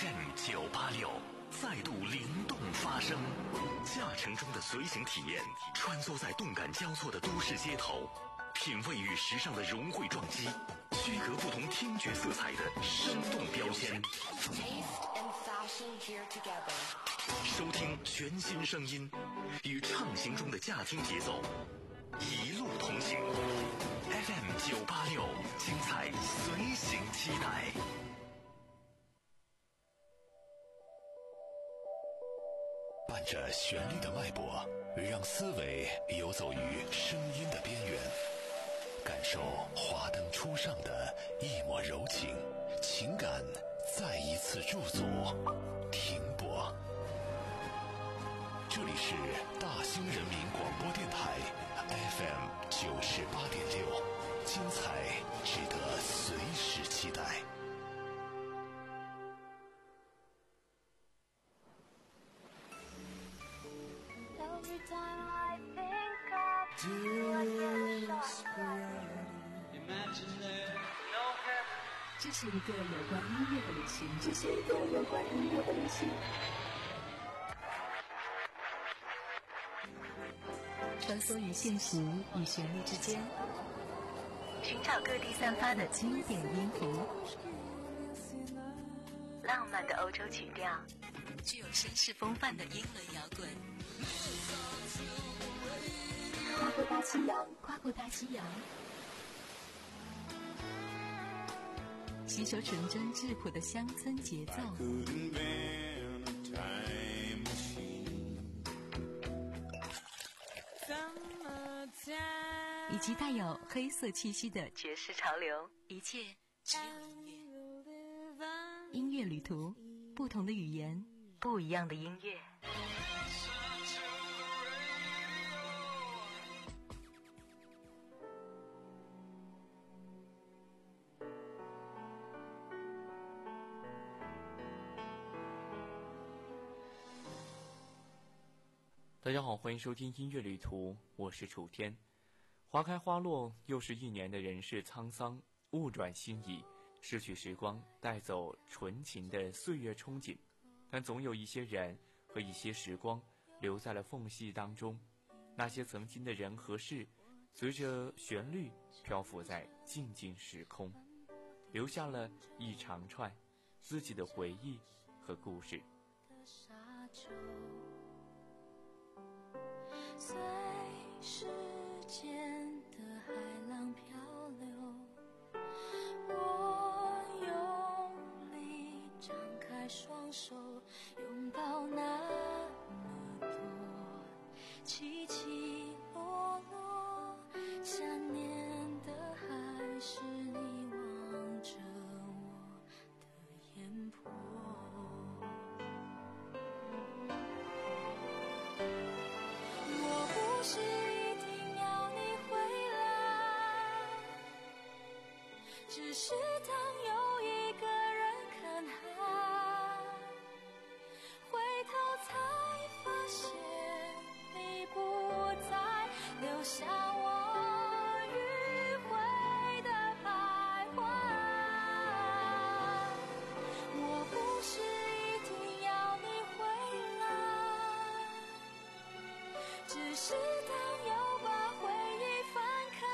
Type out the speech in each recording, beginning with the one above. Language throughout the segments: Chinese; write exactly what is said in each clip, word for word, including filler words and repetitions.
F M 九八六再度灵动发声，驾乘中的随行体验，穿梭在动感交错的都市街头，品味与时尚的融汇撞击，区隔不同听觉色彩的生动标签。收听全新声音，与畅行中的驾听节奏，一路同行。F M 九八六，精彩随行期待。伴着旋律的脉搏，让思维游走于声音的边缘，感受华灯初上的一抹柔情，情感再一次驻足停泊。这里是大兴人民广播电台 F M 九十八点六，精彩值得随时期待。 这是一个有关音乐的旅行，这是一个有关音乐的旅行。穿梭于现实与旋律之间，寻找各地散发的经典音符，浪漫的欧洲曲调，具有绅士风范的英伦摇滚。跨过大西洋，跨过大西洋，吸收纯真质朴的乡村节奏，以及带有黑色气息的爵士潮流，一切只有音乐。音乐旅途，不同的语言，不一样的音乐。 大家好，欢迎收听音乐旅途，我是楚天。花开花落，又是一年的人世沧桑，物转星移，逝去时光，带走纯情的岁月憧憬，但总有一些人和一些时光留在了缝隙当中，那些曾经的人和事，随着旋律漂浮在静静时空，留下了一长串自己的回忆和故事。 随时间的海浪漂流，我用力张开双手，拥抱那么多起起落落，想念的还是你望着我的眼波。不是一定要你回来，只是当有一个人看海，回头才发现你不在，留下我迂回的徘徊。我不是一定要你回来，只是当有把回忆翻开，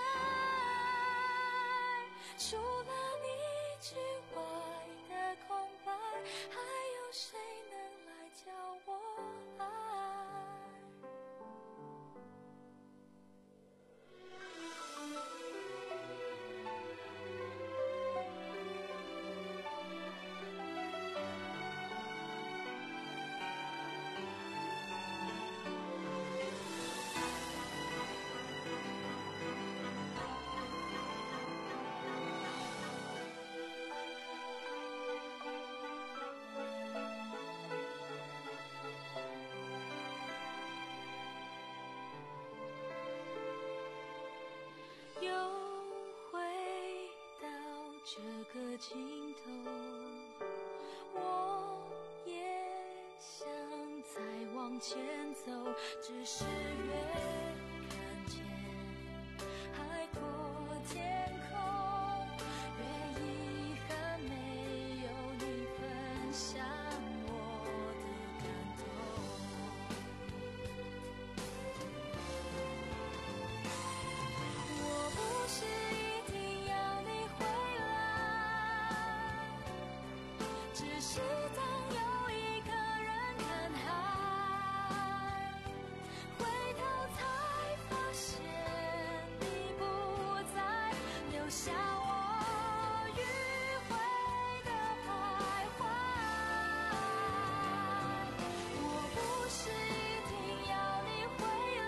除了你之外的空白，还有谁能来教我爱？个尽头，我也想再往前走，只是越看见海阔天空，越遗憾没有你分享。 只是当有一个人看海，回头才发现你不在，留下我迂回的徘徊。我不是一定要你回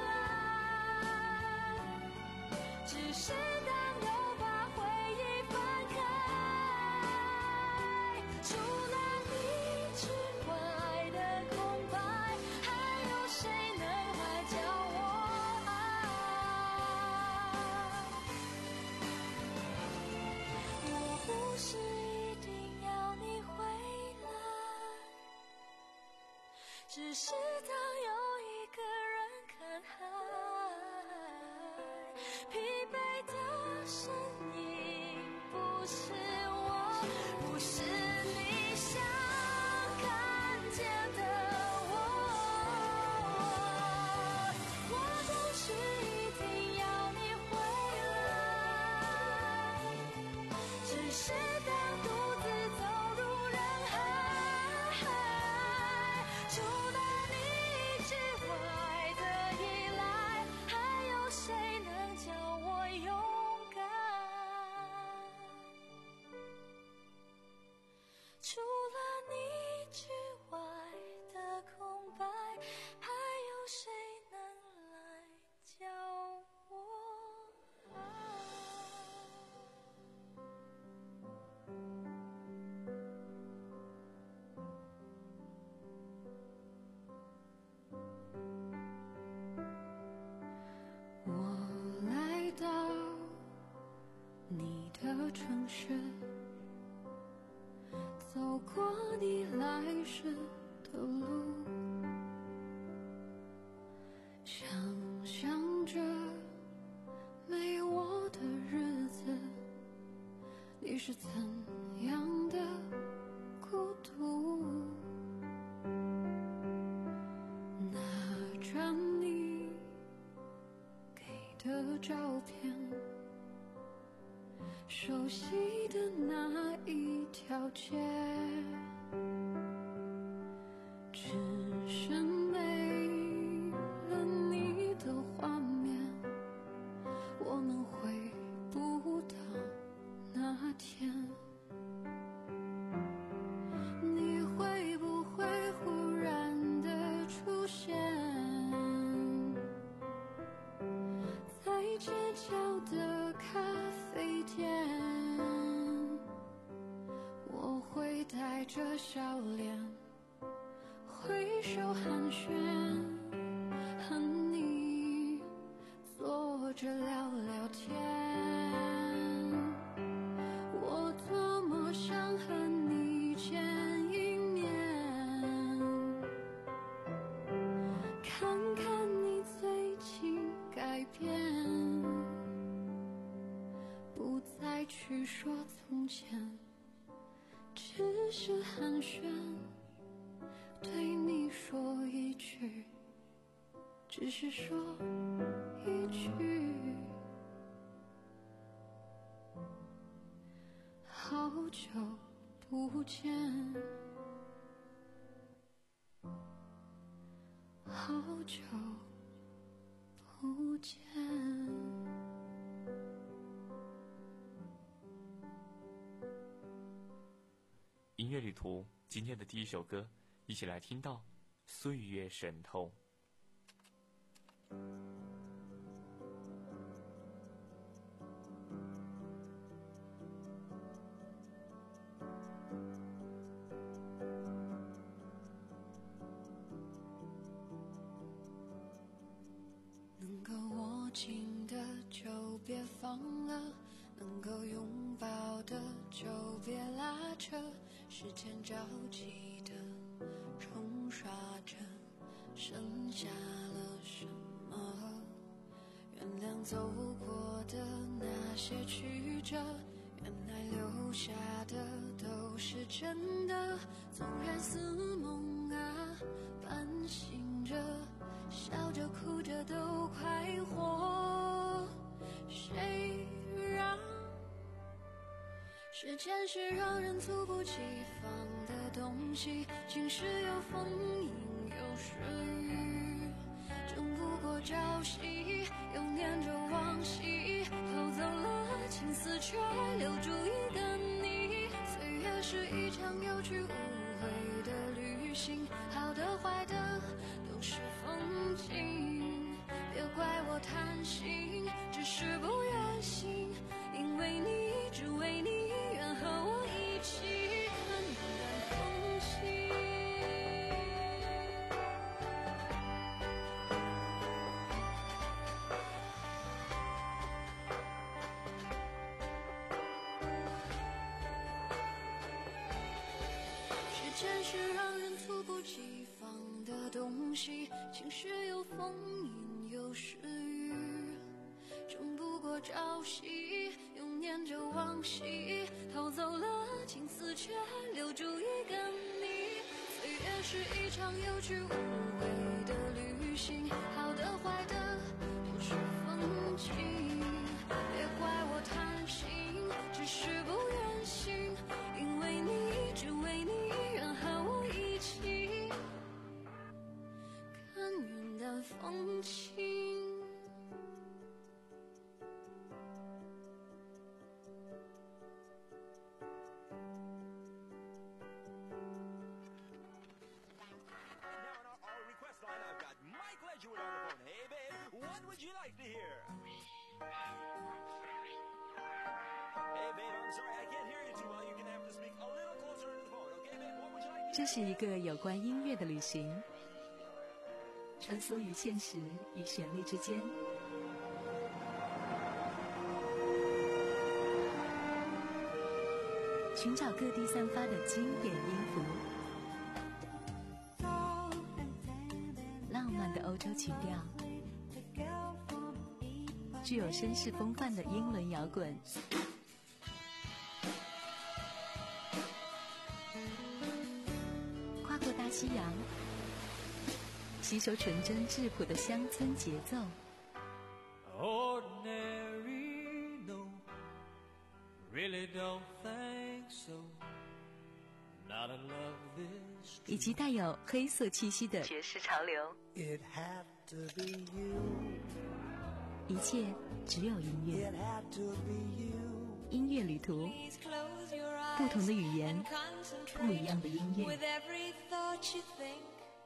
来，只是当又把回忆翻开，除了你之外的空白，还有谁能来教我爱？我不是一定要你回来，只是当有一个人看海，疲惫的身影不是我，不是你想看见的我。我不是一定要你回来，只是当独自走入人海，除了你之外的依赖，还有谁能叫我勇敢？除了你之外的空白，还有谁能来教我爱？我来到你的城市，走过你来时的路，想象着没我的日子，你是怎样的孤独。拿着你给的照片，熟悉的那一条街，只剩没了你的画面，我们回不到那天。你会不会忽然的出现在街角的咖啡店？我会带着笑脸挥手寒暄，和你坐着聊聊天。我多么想和你见一面，看看你最近改变，不再去说从前，只是寒暄，对你说一句，只是说一句，好久不见，好久不见。 音乐旅途，今天的第一首歌，一起来听到《岁月渗透》。 能够握紧的就别放了，能够拥抱的就别拉扯，时间着急的冲刷着，剩下了什么？原谅走过的那些曲折，原来留下的都是真的。纵然似梦啊，半醒着，笑着哭着都快活。谁让时间是让人猝不及防的东西，晴时有风阴有时雨，争不过朝夕，又念着往昔，偷走了青丝，却留住一个你。岁月是一场有去无回的旅行，好的坏的都是风景，别怪我贪心，只是不愿醒，因为你，只为你，愿和我一起看淡风轻。时间是让人猝不及防的东西，晴时有风阴有时雨，争不过朝夕，又念着往昔，偷走了青丝，却留住一个你。岁月是一场有去无回的旅行，好的坏的都是风景，别怪我贪心，只是不愿醒，因为你，只为你，愿和我一起看云淡风轻。 这是一个有关音乐的旅行，穿梭于现实与旋律之间，寻找各地散发的经典音符，浪漫的欧洲曲调，具有绅士风范的英伦摇滚，跨过大西洋，吸收纯真质朴的乡村节奏。 Ordinary, no, really don't think so. Not in love this 以及带有黑色气息的爵士潮流。 It had to be you. 一切只有音乐。 It had to be you. 音乐旅途，不同的语言，不一样的音乐。 With every thought you think,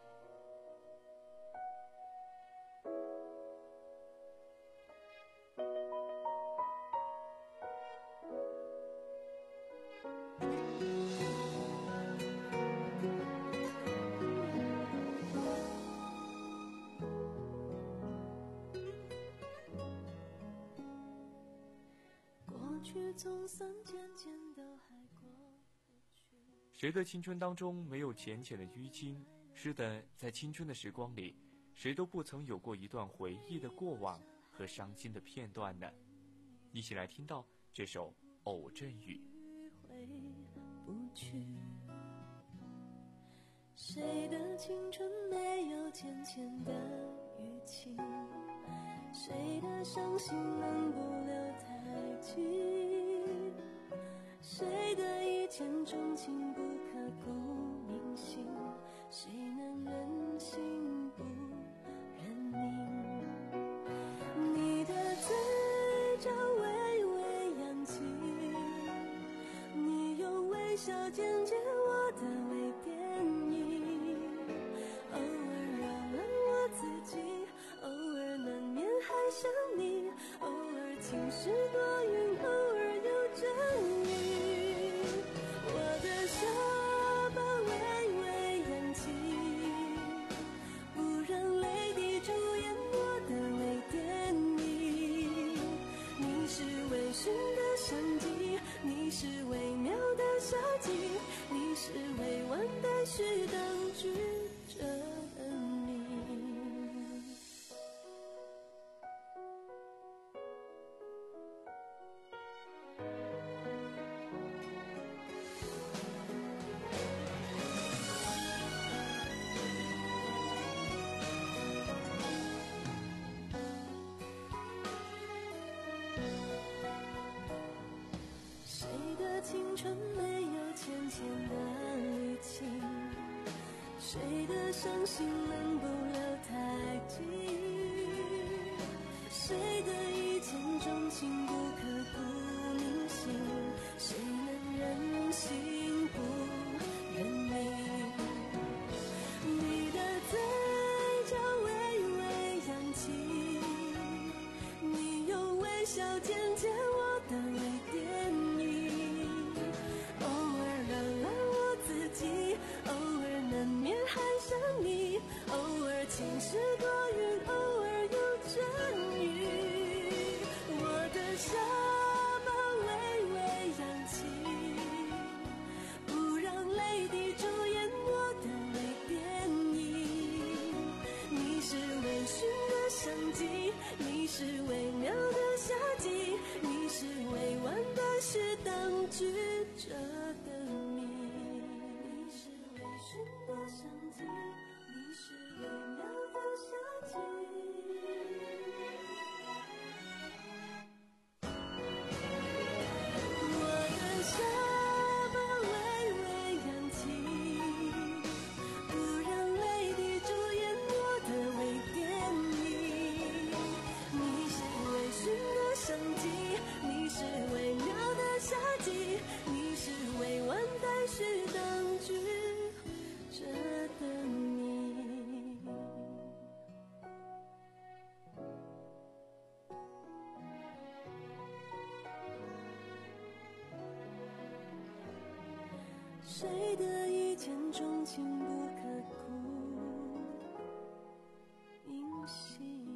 谁的青春当中没有浅浅的淤青？是的，在青春的时光里，谁都不曾有过一段回忆的过往和伤心的片段呢？一起来听到这首《偶阵雨》。 回不去，谁的青春没有浅浅的淤青？谁的伤心能不留太久？谁的一见钟情不刻骨铭心？谁能忍心不认命？你的嘴角微微扬起，你用微笑剪接我的微电影，偶尔扰乱我自己，偶尔难免还想你，偶尔晴时多云，偶尔有阵雨。我的下巴微微扬起，不让泪滴主演我的微电影。你是微醺的相机，你是微妙的夏季，你是未完待续等句着的你。谁的青春没有浅浅的淤青？ 谁的伤心能不留太近？谁的一见钟情不刻骨铭心？谁能忍心不认命？你的嘴角微微扬起，你用微笑渐渐我的微电影，偶尔扰乱我自己，偶尔难免还想你，偶尔晴时多云，偶尔有阵雨。我的下巴微微扬起，不让泪滴主演我的微电影。你是微醺的相机，你是微妙的夏季，你是未完待续当局者的谜。你是微醺的相机，你是微妙的夏季。我的下巴微微扬起，不让泪滴主演我的微电影。你是微醺的相机，你是微妙的夏季，你是未完待续当局者的谜。谁的一见钟情不刻骨铭心？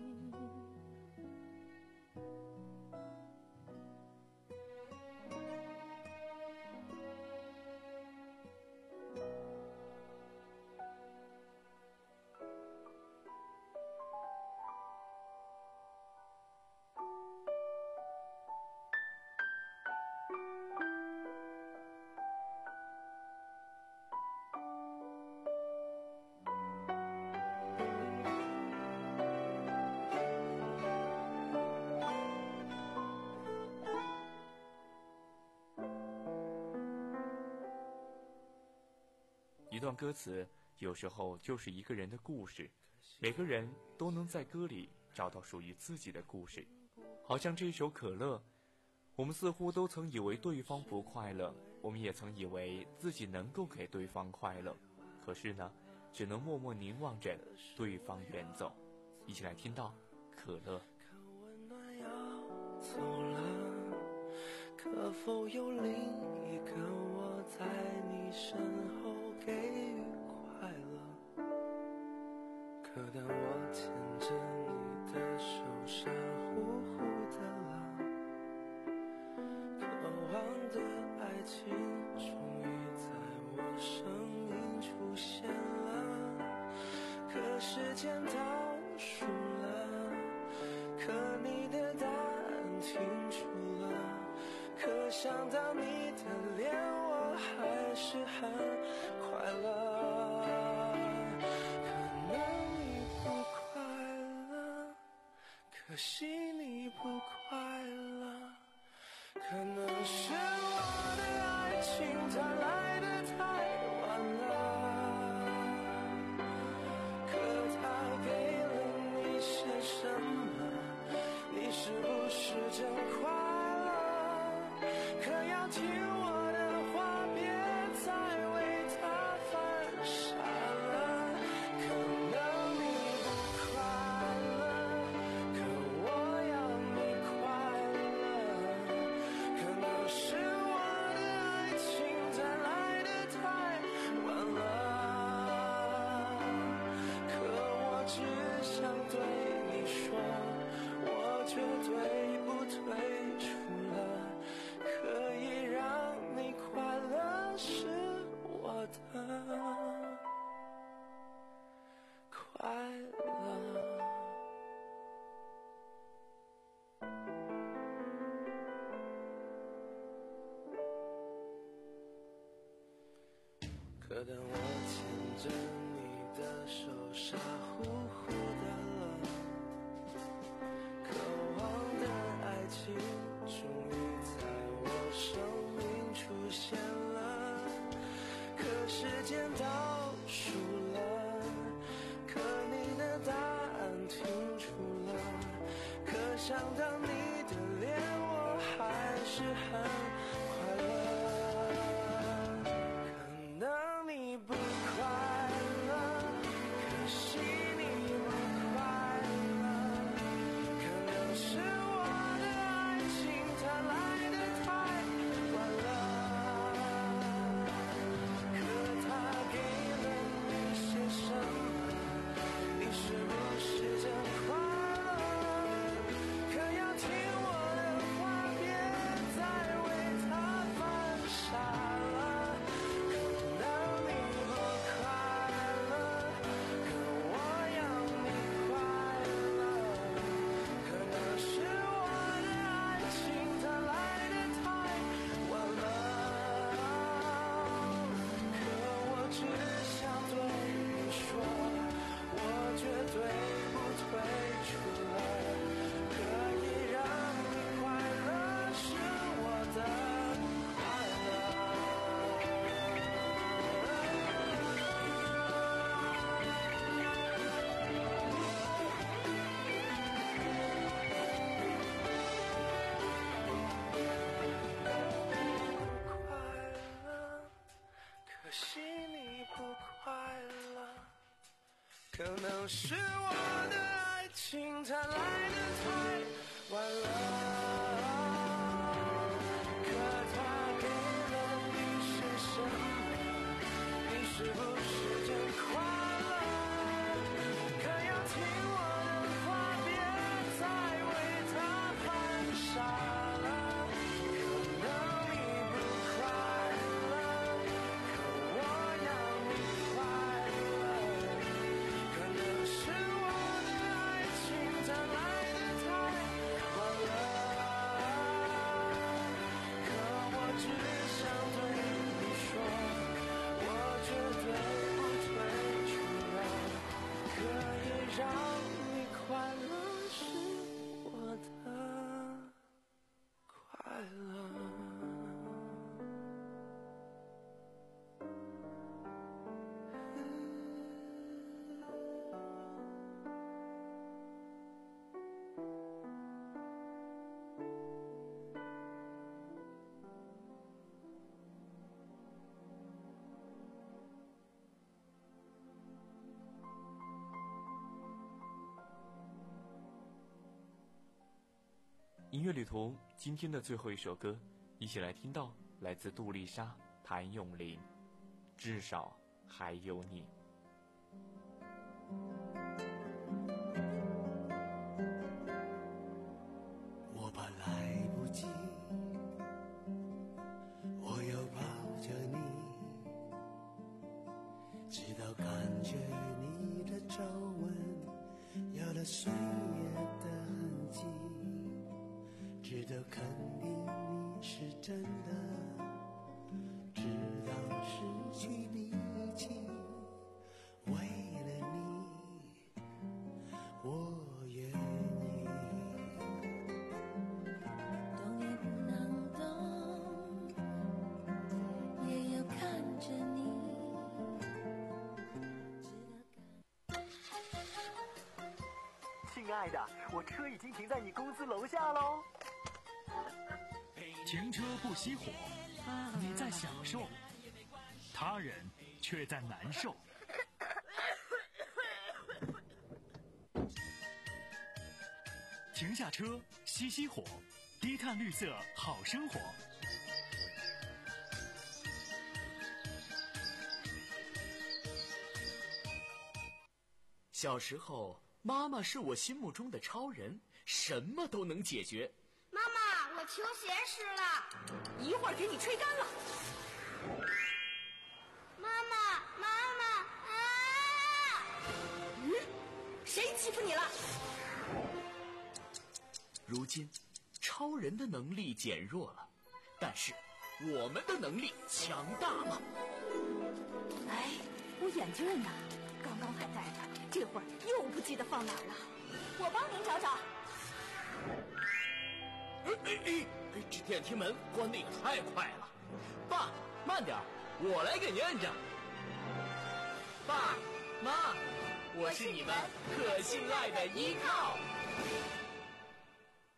一段歌词有时候就是一个人的故事，每个人都能在歌里找到属于自己的故事。好像这首可乐，我们似乎都曾以为对方不快乐，我们也曾以为自己能够给对方快乐，可是呢，只能默默凝望着对方远走。一起来听到可乐。 可温暖要走了，可否有另一个我在你身后给予快乐？可当我牵着你的手傻乎乎的了，渴望的爱情终于在我生命出现了。可时间倒数了，可你的答案停住了，可想到你的脸我还是很快乐。可能你不快乐，可惜你不快乐，可能是我的爱情它来得太晚了，可它给了你些什么？你是不是真快乐？可要听我的话，别再为它犯傻了。可能你不快乐，可我要你快乐。可能是我的爱情它来得太晚了，可我只想对你说，我绝对不退出了，可以让你快乐是我的快乐。可当我牵着你的手傻乎乎的了，渴望的爱情终于在我生命出现了，可时间倒数想到你的脸，我还是很快乐。可能你不快乐，可惜你不快乐，可能是我的爱情它来得太晚了，可它给了你些什么？你是不是真快乐？可要听我的话，别再为它犯傻了。可能你不快乐，可我要你快乐。可能是我的爱情它来得太晚了，可我只想对你说，我绝对不退出了。可以让你快乐是我的快乐。不快乐，可惜你不快乐。可能是我的爱情它来得太晚了，可它给了你些什么？你是不是真快乐？可要听我的话，别再为它犯傻了。可能你不快乐，可我要你快乐。可能是我的爱情它来得太晚了，可我只想对你说，我绝对不退出了。可以让你快乐是我的快乐。 音乐旅途今天的最后一首歌，一起来听到来自杜丽莎、谭咏麟，至少还有你。 我怕来不及，我又抱着你，直到感觉你的皱纹有了岁月的痕迹，直到肯定你是真的，直到失去力气，为了你我愿意。 懂也不能懂，也要看着你，直到看。 亲爱的，我车已经停在你公司楼下喽。 停车不熄火，你在享受，他人却在难受。停下车，熄熄火，低碳绿色好生活。 小时候，妈妈是我心目中的超人，什么都能解决。 妈妈，我球鞋湿了， 一会儿给你吹干了。 妈妈，妈妈啊！ 嗯，谁欺负你了？ 如今，超人的能力减弱了，但是我们的能力强大了。 哎，我眼镜呢？刚刚还戴着，这会儿又不记得放哪儿了。我帮您找找。 哎哎哎！这电梯门关得也太快了，爸，慢点，我来给您摁着。爸妈，我是你们可信赖的依靠。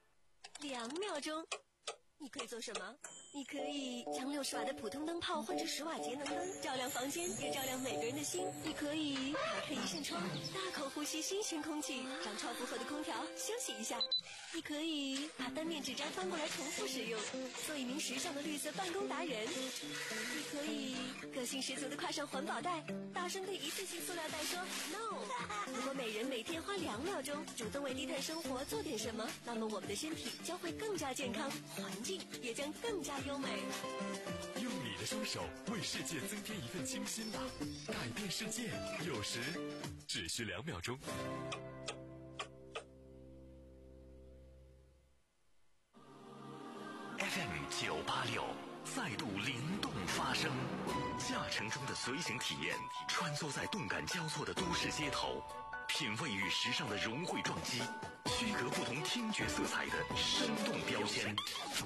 两秒钟。你可以做什么？你可以将六十瓦的普通灯泡换成十瓦节能灯，照亮房间，也照亮每个人的心。你可以打开一扇窗，大口呼吸新鲜空气，让超负荷的空调休息一下。你可以把单面纸张翻过来重复使用，做一名时尚的绿色办公达人。你可以个性十足的挎上环保袋，大声对一次性塑料袋说 no。 如果每人每天花两秒钟主动为低碳生活做点什么，那么我们的身体将会更加健康，环境也将更加优美。 用你的双手为世界增添一份清新吧，改变世界有时只需两秒钟。F M 九八六再度灵动发声，驾乘中的随行体验，穿梭在动感交错的都市街头，品味与时尚的融汇撞击，区隔不同听觉色彩的生动标签。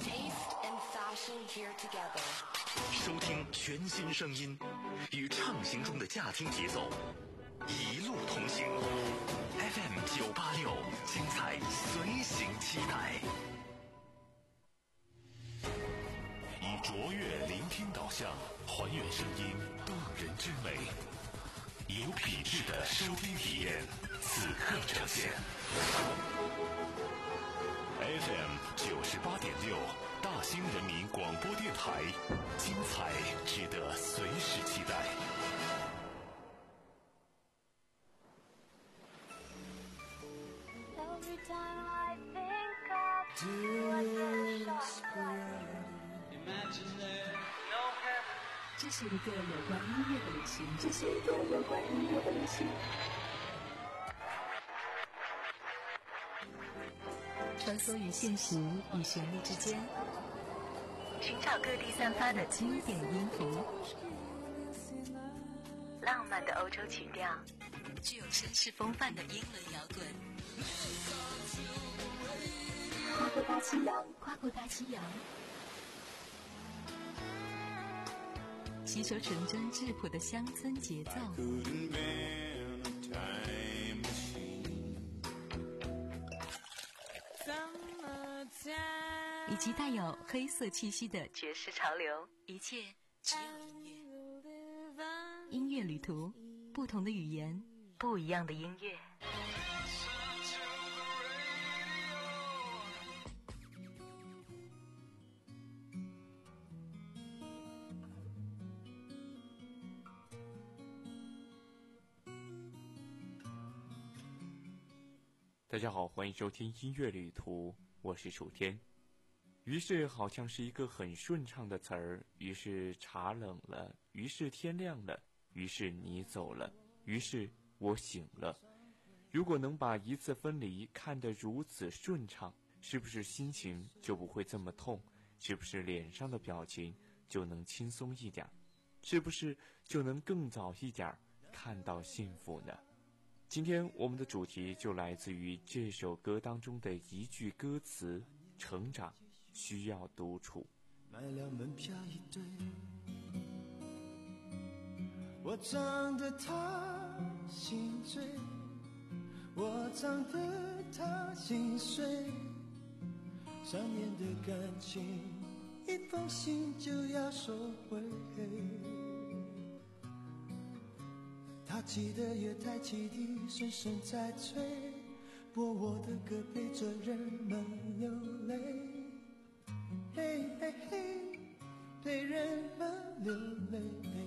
收听全新声音，与畅行中的驾听节奏，一路同行。F M 九八六，精彩随行期待。以卓越聆听导向，还原声音动人之美，有品质的收听体验，此刻呈现。F M 九十八点六，大兴人民广播电台，精彩值得随时期待。 这是一个有关音乐的旅行，这是一个有关音乐的旅行。穿梭于现实与旋律之间，寻找各地散发的经典音符，浪漫的欧洲曲调，具有绅士风范的英伦摇滚。跨过大西洋，跨过大西洋，吸收纯真质朴的乡村节奏，以及带有黑色气息的爵士潮流，一切只有音乐。音乐旅途，不同的语言，不一样的音乐。 大家好，欢迎收听音乐旅途，我是楚天。于是好像是一个很顺畅的词儿，于是茶冷了，于是天亮了，于是你走了，于是我醒了。如果能把一次分离看得如此顺畅，是不是心情就不会这么痛？是不是脸上的表情就能轻松一点？是不是就能更早一点看到幸福呢？今天我们的主题就来自于这首歌当中的一句歌词：成长需要独处。 买了门票一对，我唱得他心醉，我唱得他心碎，上演的感情一封信就要收回，他骑的月台汽笛声声在催，播我的歌陪着人们流泪，嘿嘿嘿，陪人们流泪。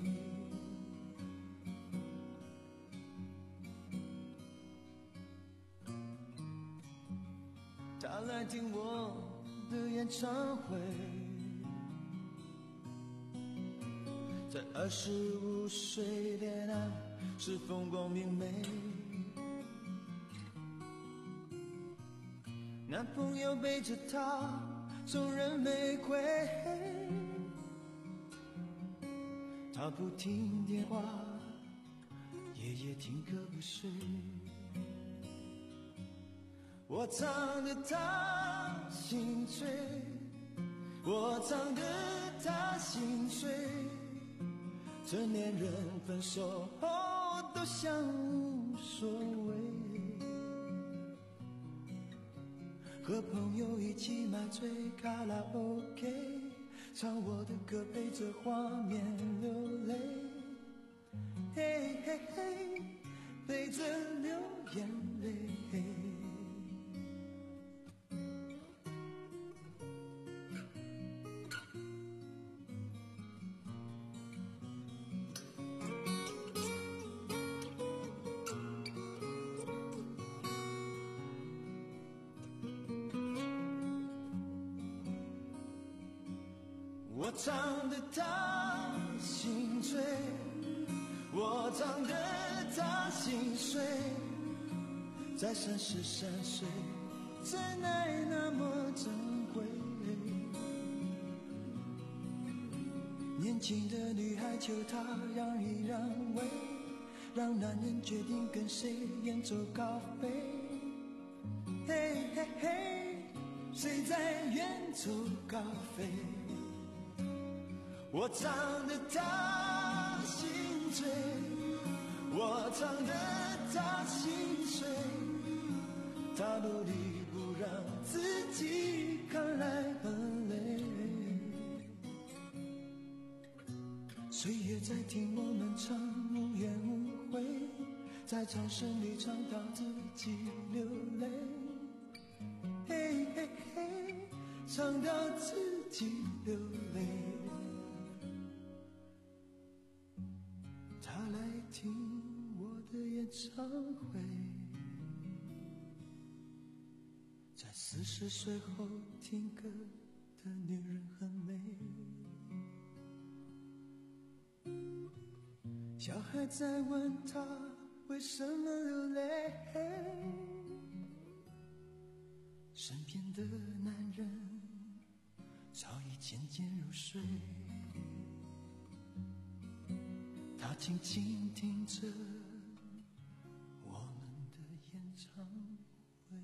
他来听我的演唱会，在二十五岁恋爱是风光明媚，男朋友背着她送人玫瑰，她不听电话，夜夜听歌不睡，我唱得她心醉，我唱得她心碎，成年人分手后都像无所谓， 和朋友一起买醉卡拉 OK， 唱我的歌陪着画面流泪，嘿嘿嘿，陪着流眼泪。我唱得他心醉，我唱得他心碎，在山是山水，真爱那么珍贵。年轻的女孩求他让一让位，让男人决定跟谁远走高飞。嘿嘿嘿，谁在远走高飞？我唱得他心醉，我唱得他心碎，他努力不让自己看来很累。岁月在听我们唱无怨无悔，在掌声里唱到自己流泪，嘿嘿嘿，唱到自己流泪。他来听我的演唱会，在四十岁后听歌的女人很美。小孩在问他为什么流泪，身边的男人早已渐渐入睡。他静静听着我们的演唱会。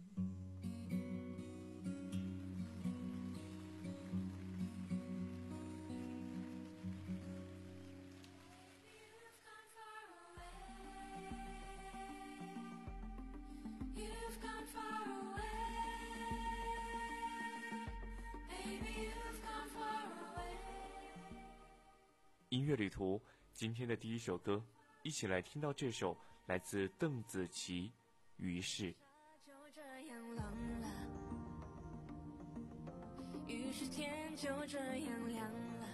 音乐旅途，今天的第一首歌，一起来听到这首来自邓紫棋《于是》。 就这样冷了，于是天就这样亮了，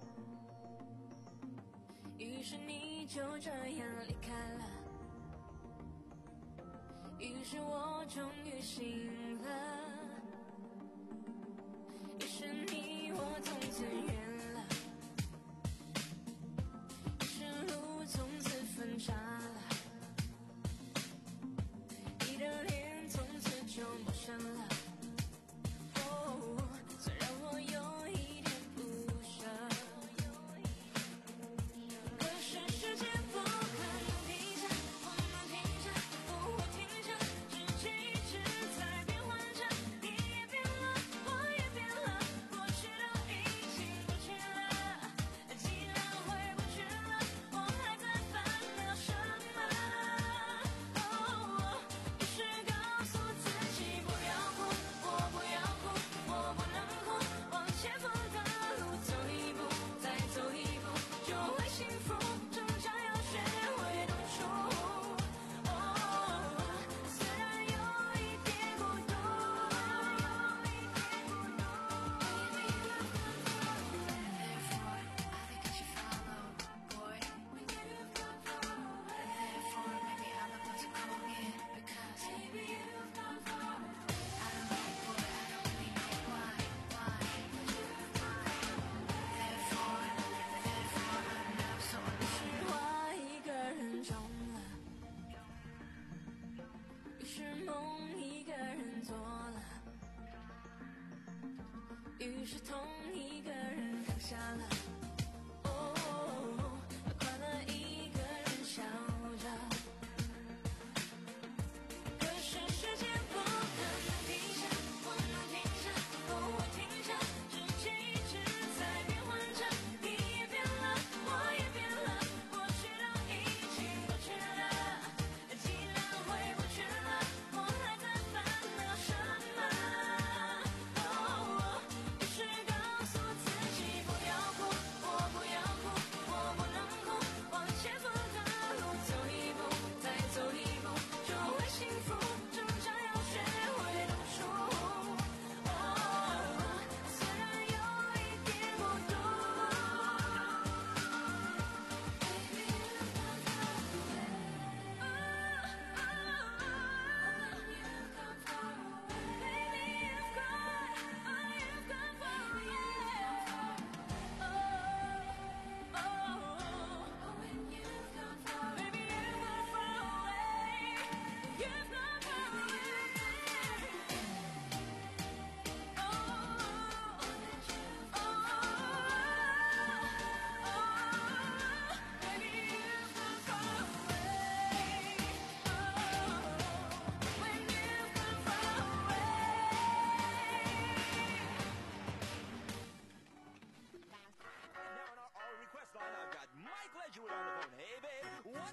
于是你就这样离开了，于是我终于醒了，于是你我从此远了，于是路从此分岔了，你的脸从此就陌生了。哦，虽然我有一点不舍，可是时间不可能停下，我能停下，不会停下，世界一直在变换着，你也变了，我也变了，过去的已经过去了，既然回不去了，我还在烦恼什么？哦，于是告诉自己不要哭，我不要哭，我不能哭，往前方的路走一步，再走一步就会幸福，挣扎要学会独处。哦，虽然有一点孤独。花一个人种了，于是梦一个人做了，于是痛一个人扛下了，哦，快乐一个人笑着，可是时间不可能停下，我能停下，不会停下，世界一直在变换着，你也变了，我也变了，过去的已经过去了，既然回不去了，我还在烦恼什么？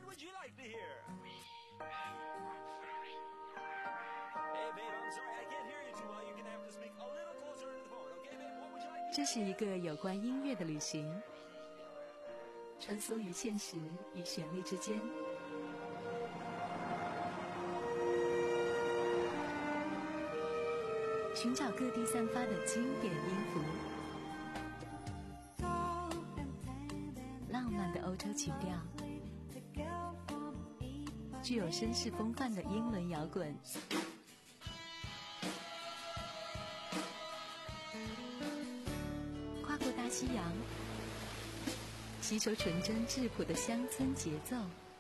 What would you like to hear? Hey, babe, I'm sorry, I can't hear you too well. You're gonna have to speak a little closer to the phone, okay, babe? What would you like to hear? 这是一个有关音乐的旅行，穿梭于现实与旋律之间。寻找各地散发的经典音符，浪漫的欧洲曲调，具有绅士风范的英伦摇滚，跨过大西洋，吸收纯真质朴的乡村节奏。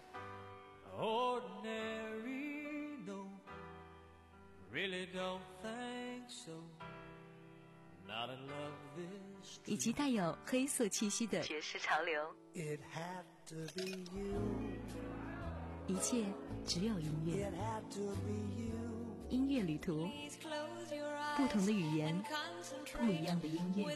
Ordinary, no, really don't think so. Not in love this. 以及带有黑色气息的爵士潮流。 It had to be you. 一切只有音乐。 It had to be you. 音乐旅途，不同的语言，不一样的音乐。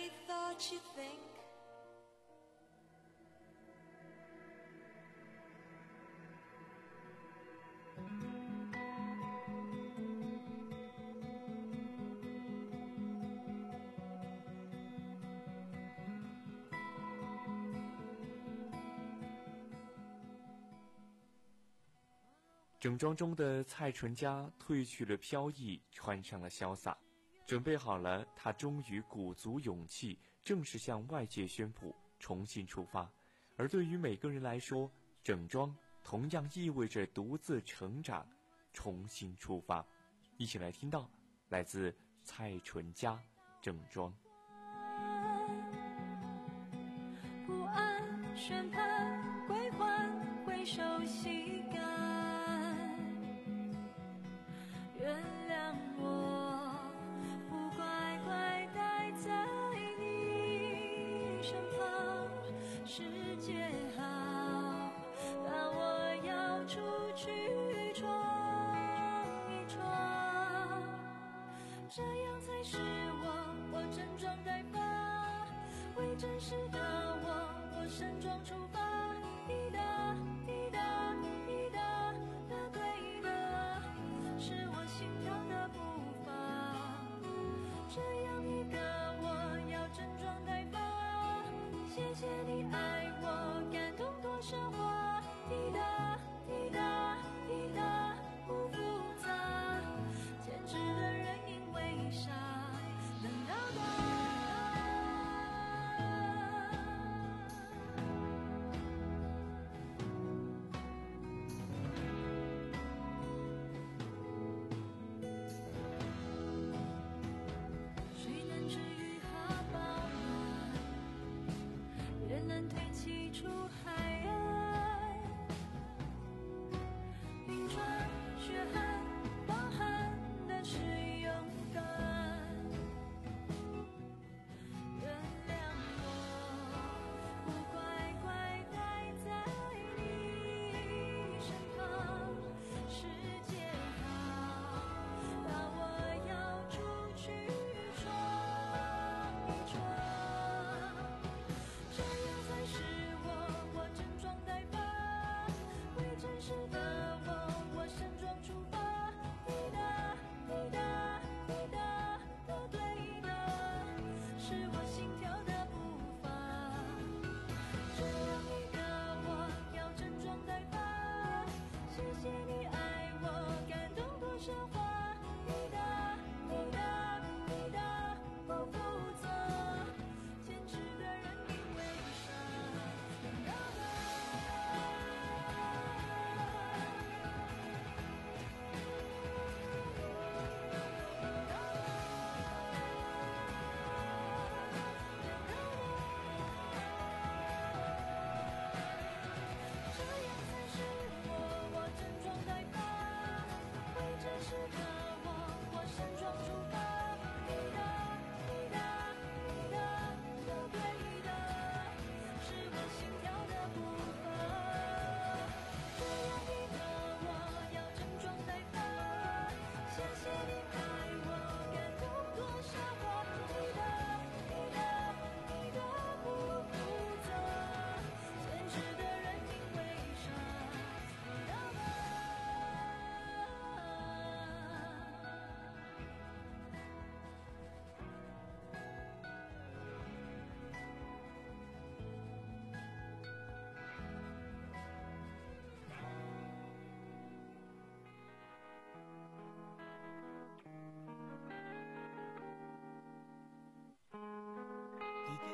整装中的蔡淳佳褪去了飘逸，穿上了潇洒，准备好了，他终于鼓足勇气，正式向外界宣布重新出发。而对于每个人来说，整装同样意味着独自成长，重新出发。一起来听到来自蔡淳佳整装。 不安宣判归还回首细感，原谅我不乖乖待在你身旁。世界好，但我要出去闯一闯，这样才是我，我整装待发，为真实的我，我盛装出发。滴答滴答滴答的对的，是我心跳的步伐。这样一个我要整装待发，谢谢你爱我，感动多奢华。滴答滴答滴答不复杂，坚持的人因为傻能到达。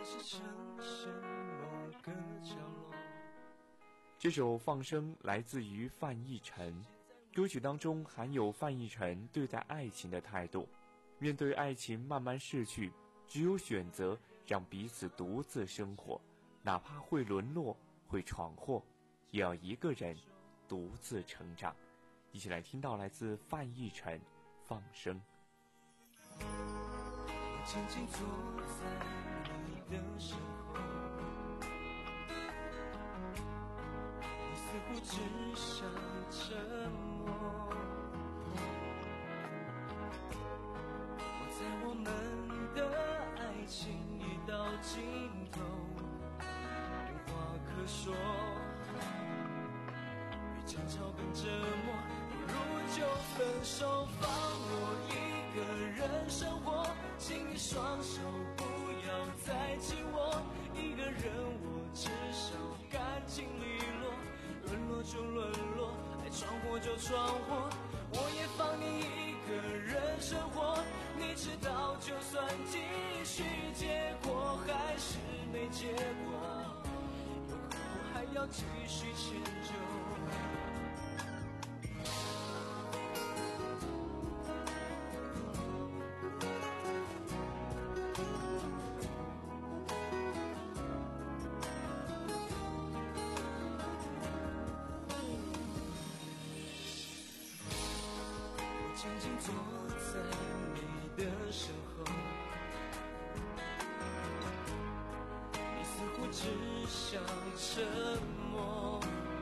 是城市某个角落。 这首《放生》来自于范逸臣，歌曲当中含有范逸臣对待爱情的态度。面对爱情慢慢逝去，只有选择让彼此独自生活，哪怕会沦落会闯祸，也要一个人独自成长。一起来听到来自范逸臣《放生》。 我静静坐在你的身后，你似乎只想沉默。我在我们的爱情已到尽头，无话可说，与争吵跟折磨，不如就分手，放我一个人生活。请你双手不要再紧握，一个人我至少干净利落，沦落就沦落，爱闯祸就闯祸，我也放你一个人生活。你知道就算继续，结果还是没结果，有苦我还要继续迁就。静静坐在你的身后，你似乎只想沉默。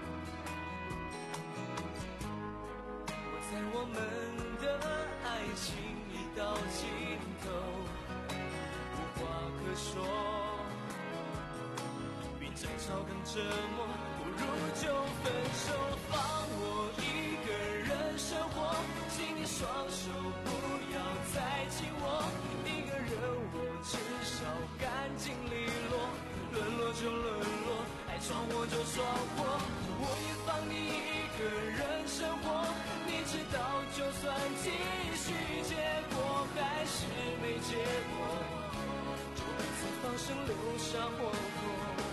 我在我们的爱情已到尽头，无话可说，比争吵更折磨，不如就分手，放我一个人生活。请你双手不要再紧握，一个人我至少干净利落，沦落就沦落，爱闯祸就闯祸，我也放你一个人生活。你知道就算继续，结果还是没结果，就别再放生留下祸祸。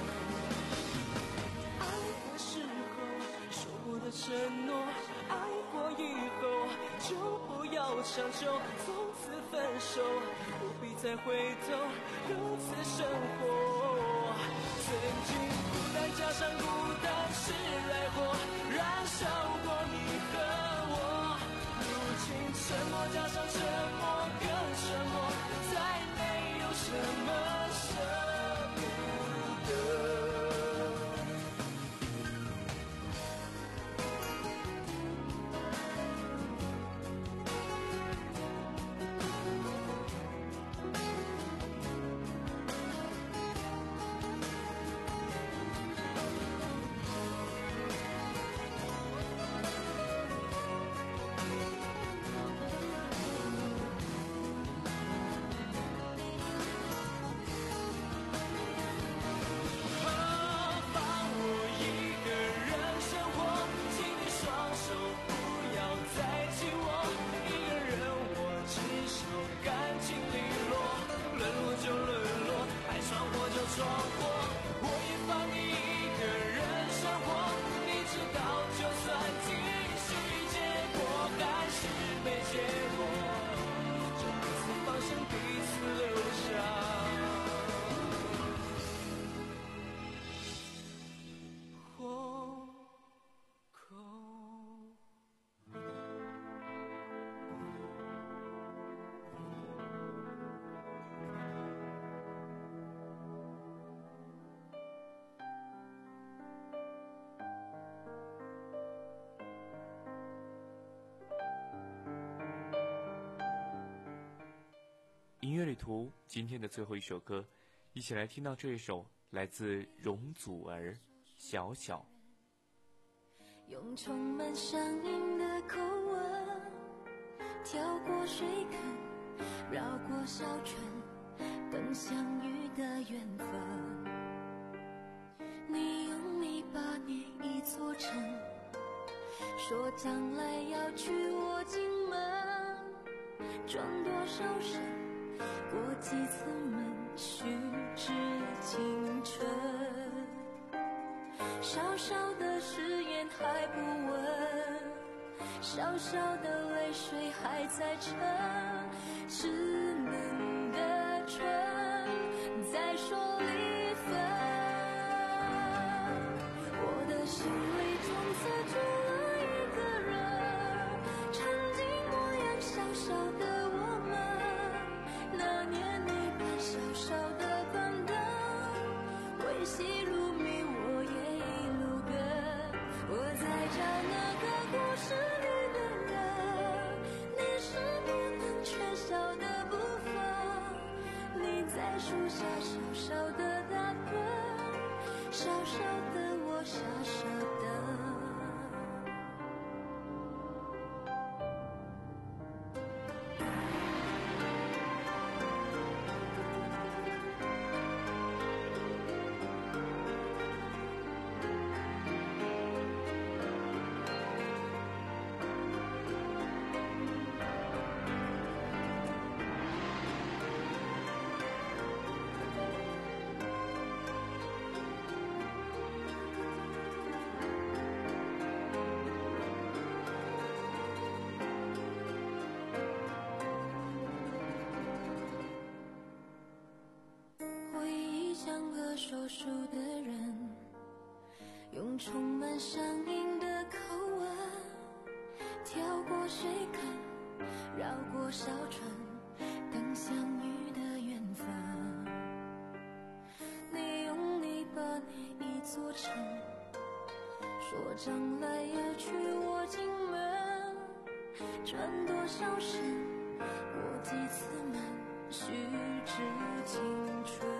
爱的时候说过的承诺，爱过以后就不要强求，从此分手，不必再回头，如此生活。曾经孤单加上孤单是来火，燃烧过你和我，如今沉默加上沉默更沉默，再没有什么舍不得。 音乐旅途今天的最后一首歌，一起来听到这一首来自容祖儿《小小》。 用充满乡音的口吻，跳过水坑，绕过小村，等相遇的缘分。你用泥巴捏一座城，说将来要娶我进门，转多少身，过几次门， 虚掷青春。小小的誓言还不稳，小小的泪水还在沉，稚嫩的唇在说离分。我的心里从此住了一个人，曾经模样小小的我们，那年你伴小小的板凳，微细如谜我也一路跟。我在找那个故事里的人，你是不能缺少的部分。你在树下小小的打盹，小小的我傻傻等。说书的人，用充满乡音的口吻，跳过水坑，绕过小船，等相遇的缘分。你用泥巴捏一座城，说将来也娶我进门，转多少身，过几次门，虚掷青春。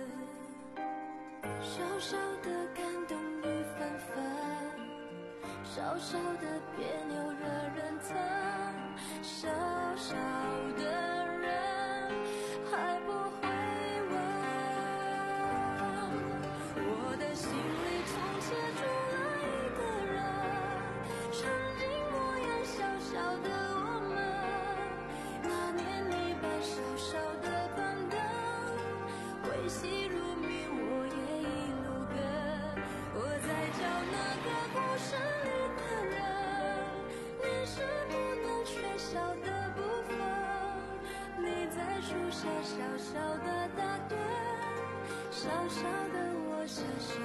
小小的感动雨纷纷，小小的别扭惹人疼，小小的人还不会问。我的心里从此住了一个人，曾经模样小小的我们，那年你伴小小的板凳，微细如谜我也我在找那个故事里的人，你是不能缺少的部分。你在树下小小的打盹，小小的我傻傻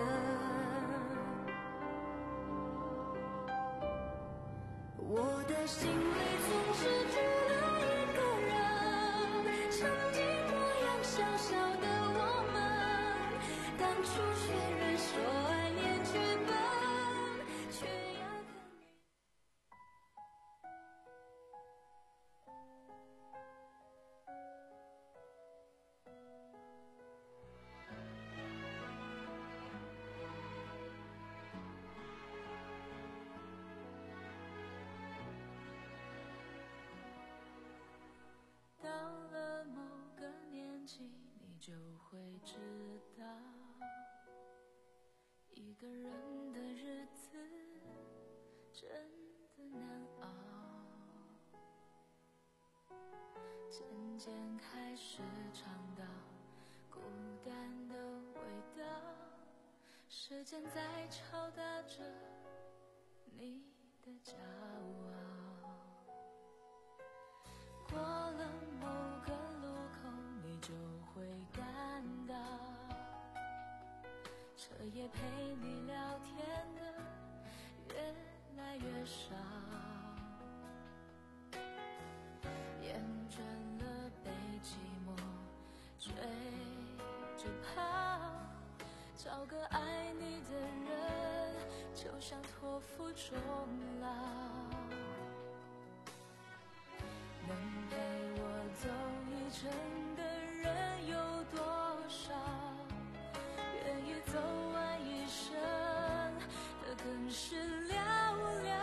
的。我的心里总是住了一个人，曾经模样小小的我们，当初虽然说爱也剧本，却压根到了某个年纪，你就会知道，一个人的日子真的难熬，渐渐开始尝到孤单的味道，时间在敲打着你的骄傲。过了某个路口，你就会感到彻夜陪你聊天的越来越少，厌倦了被寂寞追着跑，找个爱你的人，就像托付终老。能陪我走一程的人有多少？愿意走完一生的更是寥寥。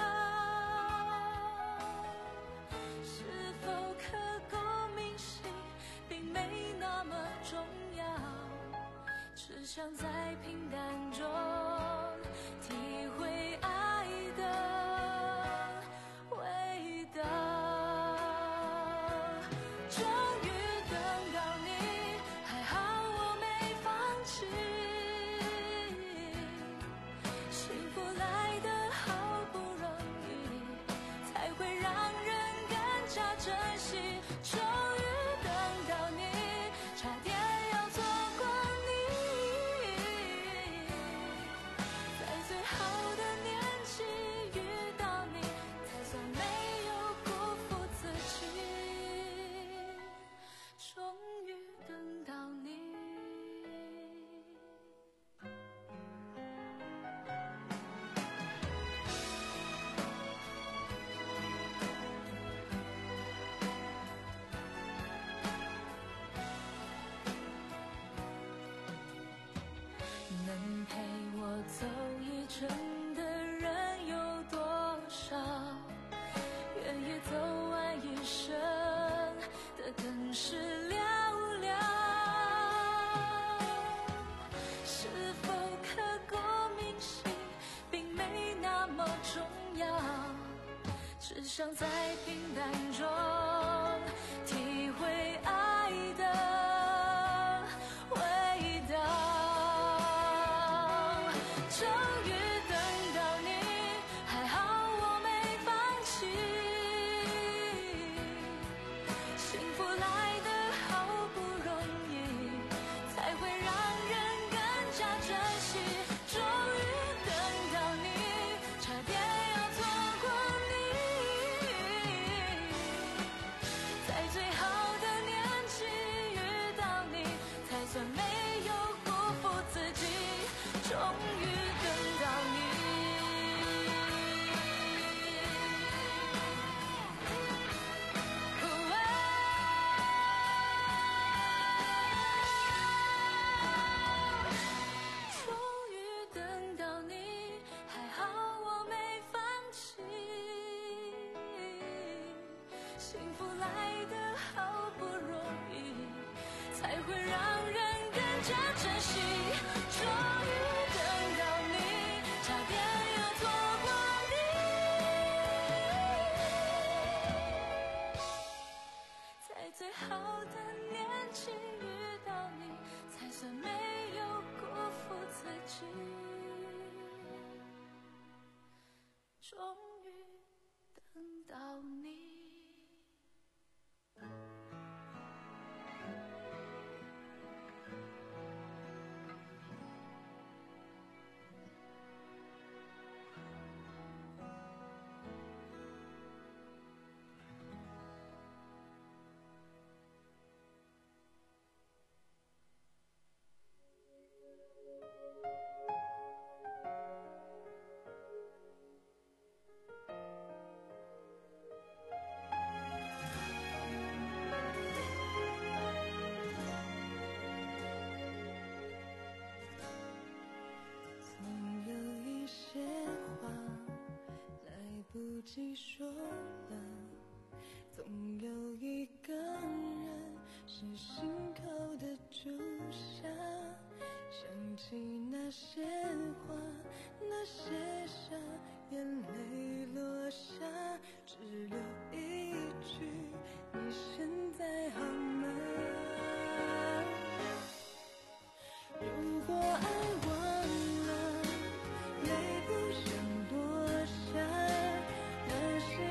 是否刻骨铭心并没那么重要，只想在平淡中体会爱的味道。终于等到你，还好真的人有多少，愿意走完一生的更是寥寥。是否刻骨铭心并没那么重要，只想在平淡中体会爱的味道。终于等到你，还好我没放弃，幸福来得好不容易，才会让人更加珍惜。终于等到你，差点要错过你，在最好的年纪遇到你，才算没有辜负自己。终于等到你，终于等到你，还好我没放弃，幸福来得好不容易，才会让人更加珍惜。终于等到你，差点要错过你，在最好的年纪遇到你，才算没有辜负自己。终于等到你。 总有一些话来不及说了，总有一个人是心口的朱砂，想起那些话，那些伤，眼泪落下，只留一句你现在好吗？如果爱忘了，泪不想落下，那些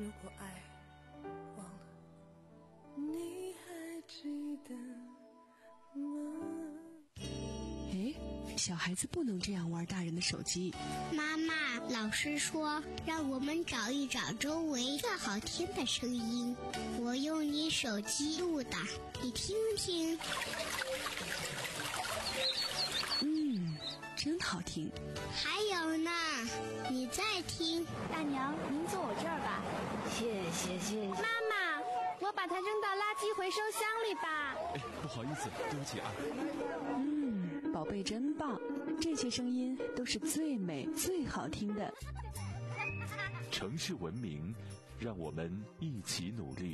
如果爱忘了，你还记得吗？ 哎，小孩子不能这样玩大人的手机。 妈妈，老师说让我们找一找周围最好听的声音，我用你手机录的，你听听。 嗯，真好听。 还有呢，你再听。 大娘，您坐我这儿吧。 谢谢谢谢。 妈妈，我把它扔到垃圾回收箱里吧。 哎，不好意思，对不起啊。 嗯，宝贝真棒，这些声音都是最美最好听的。 城市文明，让我们一起努力。